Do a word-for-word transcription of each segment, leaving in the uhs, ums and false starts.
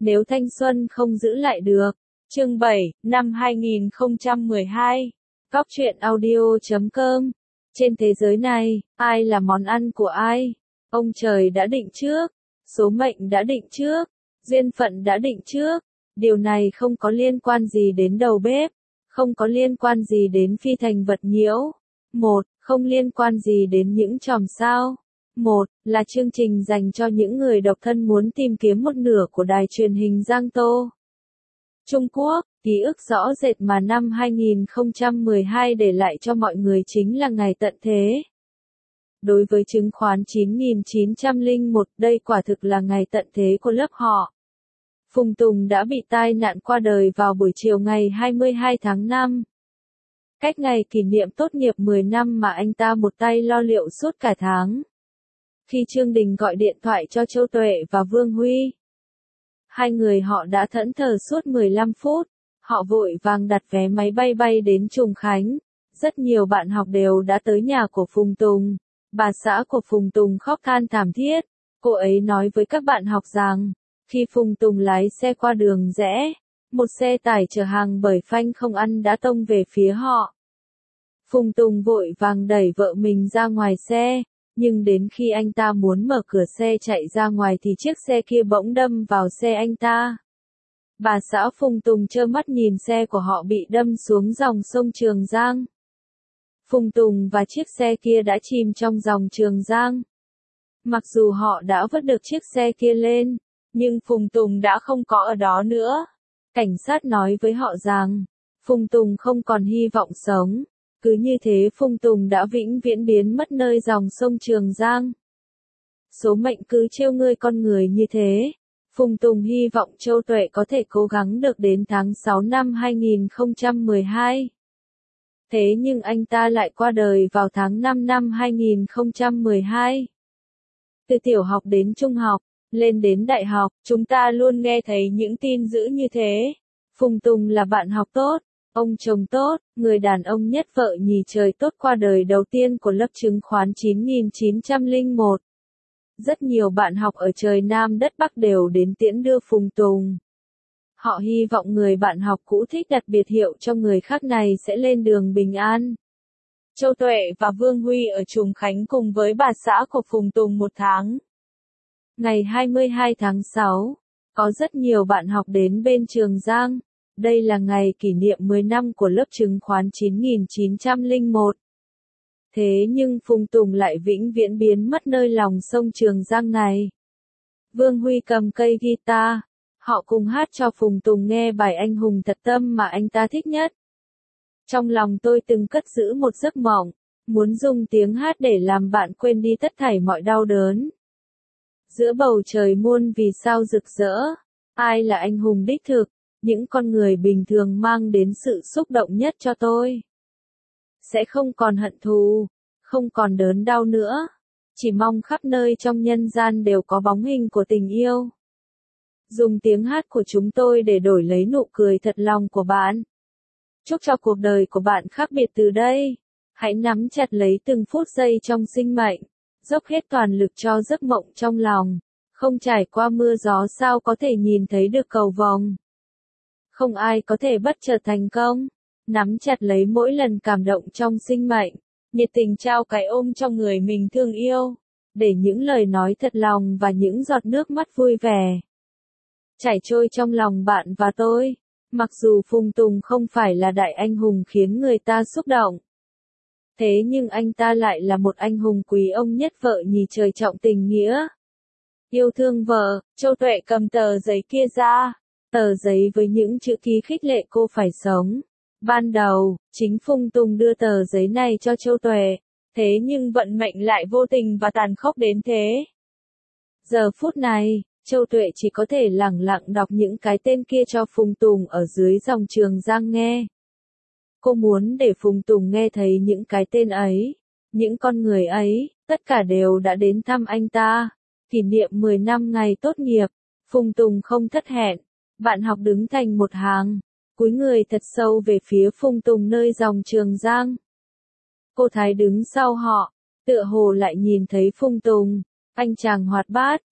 Nếu thanh xuân không giữ lại được. Chương bảy, năm hai nghìn không trăm mười hai. Góc truyện audio chấm com. Trên thế giới này, ai là món ăn của ai? Ông trời đã định trước, số mệnh đã định trước, duyên phận đã định trước. Điều này không có liên quan gì đến đầu bếp, không có liên quan gì đến phi thành vật nhiễu. Một, không liên quan gì đến những chòm sao. Một, là chương trình dành cho những người độc thân muốn tìm kiếm một nửa của đài truyền hình Giang Tô. Trung Quốc, ký ức rõ rệt mà năm hai nghìn không trăm mười hai để lại cho mọi người chính là ngày tận thế. Đối với chứng khoán chín nghìn chín trăm lẻ một, đây quả thực là ngày tận thế của lớp họ. Phùng Tùng đã bị tai nạn qua đời vào buổi chiều ngày hai mươi hai tháng năm. Cách ngày kỷ niệm tốt nghiệp mười năm mà anh ta một tay lo liệu suốt cả tháng. Khi Trương Đình gọi điện thoại cho Châu Tuệ và Vương Huy, hai người họ đã thẫn thờ suốt mười lăm phút, họ vội vàng đặt vé máy bay bay đến Trùng Khánh. Rất nhiều bạn học đều đã tới nhà của Phùng Tùng. Bà xã của Phùng Tùng khóc than thảm thiết. Cô ấy nói với các bạn học rằng, khi Phùng Tùng lái xe qua đường rẽ, một xe tải chở hàng bởi phanh không ăn đã tông về phía họ. Phùng Tùng vội vàng đẩy vợ mình ra ngoài xe, nhưng đến khi anh ta muốn mở cửa xe chạy ra ngoài thì chiếc xe kia bỗng đâm vào xe anh ta. Bà xã Phùng Tùng trơ mắt nhìn xe của họ bị đâm xuống dòng sông Trường Giang. Phùng Tùng và chiếc xe kia đã chìm trong dòng Trường Giang. Mặc dù họ đã vớt được chiếc xe kia lên, nhưng Phùng Tùng đã không có ở đó nữa. Cảnh sát nói với họ rằng, Phùng Tùng không còn hy vọng sống. Cứ như thế Phùng Tùng đã vĩnh viễn biến mất nơi dòng sông Trường Giang. Số mệnh cứ trêu ngươi con người như thế. Phùng Tùng hy vọng Châu Tuệ có thể cố gắng được đến tháng sáu năm hai nghìn không trăm mười hai. Thế nhưng anh ta lại qua đời vào tháng năm năm hai nghìn không trăm mười hai. Từ tiểu học đến trung học, lên đến đại học, chúng ta luôn nghe thấy những tin dữ như thế. Phùng Tùng là bạn học tốt, ông chồng tốt, người đàn ông nhất vợ nhì trời tốt qua đời đầu tiên của lớp chứng khoán chín nghìn chín trăm lẻ một. Rất nhiều bạn học ở trời Nam đất Bắc đều đến tiễn đưa Phùng Tùng. Họ hy vọng người bạn học cũ thích đặt biệt hiệu cho người khác này sẽ lên đường bình an. Châu Tuệ và Vương Huy ở Trùng Khánh cùng với bà xã của Phùng Tùng một tháng. Ngày hai mươi hai tháng sáu, có rất nhiều bạn học đến bên Trường Giang. Đây là ngày kỷ niệm mười năm của lớp chứng khoán chín nghìn chín trăm lẻ một. Thế nhưng Phùng Tùng lại vĩnh viễn biến mất nơi lòng sông Trường Giang này. Vương Huy cầm cây guitar, họ cùng hát cho Phùng Tùng nghe bài Anh Hùng Thật Tâm mà anh ta thích nhất. Trong lòng tôi từng cất giữ một giấc mộng, muốn dùng tiếng hát để làm bạn quên đi tất thảy mọi đau đớn. Giữa bầu trời muôn vì sao rực rỡ, ai là anh hùng đích thực, những con người bình thường mang đến sự xúc động nhất cho tôi. Sẽ không còn hận thù, không còn đớn đau nữa, chỉ mong khắp nơi trong nhân gian đều có bóng hình của tình yêu. Dùng tiếng hát của chúng tôi để đổi lấy nụ cười thật lòng của bạn. Chúc cho cuộc đời của bạn khác biệt từ đây. Hãy nắm chặt lấy từng phút giây trong sinh mệnh, dốc hết toàn lực cho giấc mộng trong lòng. Không trải qua mưa gió sao có thể nhìn thấy được cầu vồng. Không ai có thể bất chợt thành công. Nắm chặt lấy mỗi lần cảm động trong sinh mệnh, nhiệt tình trao cái ôm cho người mình thương yêu, để những lời nói thật lòng và những giọt nước mắt vui vẻ chảy trôi trong lòng bạn và tôi. Mặc dù Phùng Tùng không phải là đại anh hùng khiến người ta xúc động, thế nhưng anh ta lại là một anh hùng quý ông nhất vợ nhì trời trọng tình nghĩa. Yêu thương vợ, Châu Tuệ cầm tờ giấy kia ra, tờ giấy với những chữ ký khích lệ cô phải sống. Ban đầu, chính Phùng Tùng đưa tờ giấy này cho Châu Tuệ, thế nhưng vận mệnh lại vô tình và tàn khốc đến thế. Giờ phút này, Châu Tuệ chỉ có thể lẳng lặng đọc những cái tên kia cho Phùng Tùng ở dưới dòng Trường Giang nghe. Cô muốn để Phùng Tùng nghe thấy những cái tên ấy, những con người ấy, tất cả đều đã đến thăm anh ta. Kỷ niệm mười năm ngày tốt nghiệp, Phùng Tùng không thất hẹn, bạn học đứng thành một hàng, cúi người thật sâu về phía Phùng Tùng nơi dòng Trường Giang. Cô Thái đứng sau họ, tựa hồ lại nhìn thấy Phùng Tùng, anh chàng hoạt bát,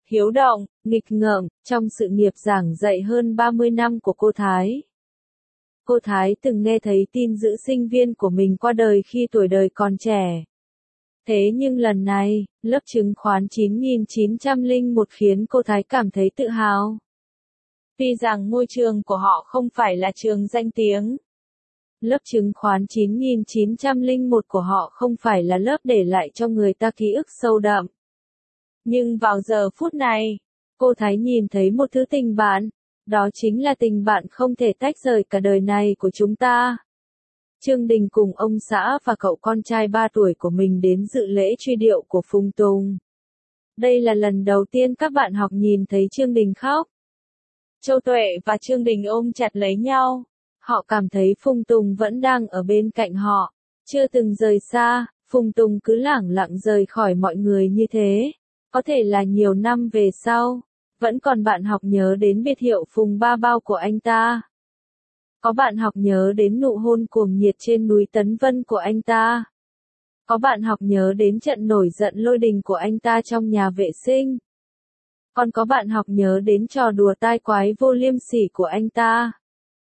hiếu động, nghịch ngợm, trong sự nghiệp giảng dạy hơn ba mươi năm của cô Thái. Cô Thái từng nghe thấy tin dữ sinh viên của mình qua đời khi tuổi đời còn trẻ. Thế nhưng lần này, lớp chứng khoán chín nghìn chín trăm lẻ một khiến cô Thái cảm thấy tự hào. Tuy rằng ngôi trường của họ không phải là trường danh tiếng. Lớp chứng khoán chín nghìn chín trăm lẻ một của họ không phải là lớp để lại cho người ta ký ức sâu đậm. Nhưng vào giờ phút này, cô Thái nhìn thấy một thứ tình bạn, đó chính là tình bạn không thể tách rời cả đời này của chúng ta. Trương Đình cùng ông xã và cậu con trai ba tuổi của mình đến dự lễ truy điệu của Phùng Tùng. Đây là lần đầu tiên các bạn học nhìn thấy Trương Đình khóc. Châu Tuệ và Trương Đình ôm chặt lấy nhau. Họ cảm thấy Phùng Tùng vẫn đang ở bên cạnh họ, chưa từng rời xa. Phùng Tùng cứ lẳng lặng rời khỏi mọi người như thế. Có thể là nhiều năm về sau, vẫn còn bạn học nhớ đến biệt hiệu Phùng Ba Bao của anh ta. Có bạn học nhớ đến nụ hôn cuồng nhiệt trên núi Tấn Vân của anh ta. Có bạn học nhớ đến trận nổi giận lôi đình của anh ta trong nhà vệ sinh. Còn có bạn học nhớ đến trò đùa tai quái vô liêm sỉ của anh ta.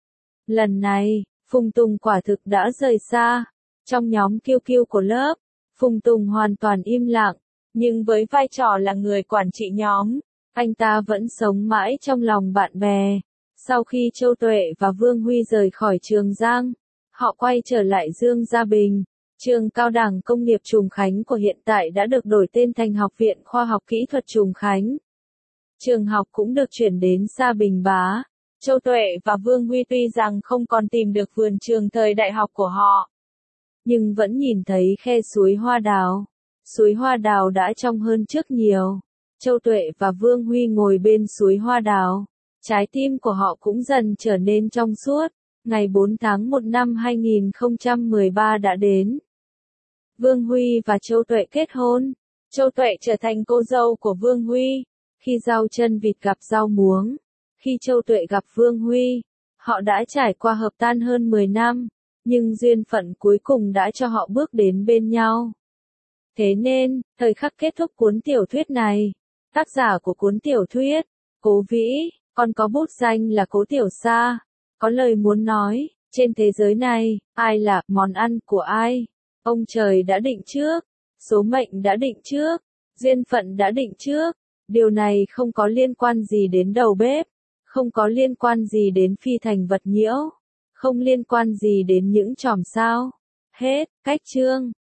Lần này, Phùng Tùng quả thực đã rời xa. Trong nhóm kiêu kiêu của lớp, Phùng Tùng hoàn toàn im lặng, nhưng với vai trò là người quản trị nhóm, anh ta vẫn sống mãi trong lòng bạn bè. Sau khi Châu Tuệ và Vương Huy rời khỏi Trường Giang, họ quay trở lại Dương Gia Bình. Trường Cao đẳng Công nghiệp Trùng Khánh của hiện tại đã được đổi tên thành Học viện Khoa học Kỹ thuật Trùng Khánh. Trường học cũng được chuyển đến Sa Bình Bá. Châu Tuệ và Vương Huy tuy rằng không còn tìm được vườn trường thời đại học của họ, nhưng vẫn nhìn thấy khe suối hoa đào. Suối hoa đào đã trong hơn trước nhiều. Châu Tuệ và Vương Huy ngồi bên suối hoa đào. Trái tim của họ cũng dần trở nên trong suốt. Ngày bốn tháng một năm hai nghìn không trăm mười ba đã đến. Vương Huy và Châu Tuệ kết hôn. Châu Tuệ trở thành cô dâu của Vương Huy. Khi rau chân vịt gặp rau muống. Khi Châu Tuệ gặp Vương Huy, họ đã trải qua hợp tan hơn mười năm. Nhưng duyên phận cuối cùng đã cho họ bước đến bên nhau. Thế nên, thời khắc kết thúc cuốn tiểu thuyết này, tác giả của cuốn tiểu thuyết, Cố Vĩ, còn có bút danh là Cố Tiểu Sa, có lời muốn nói, trên thế giới này, ai là món ăn của ai? Ông trời đã định trước, số mệnh đã định trước, duyên phận đã định trước, điều này không có liên quan gì đến đầu bếp, không có liên quan gì đến phi thành vật nhiễu, không liên quan gì đến những chòm sao. Hết, cách chương.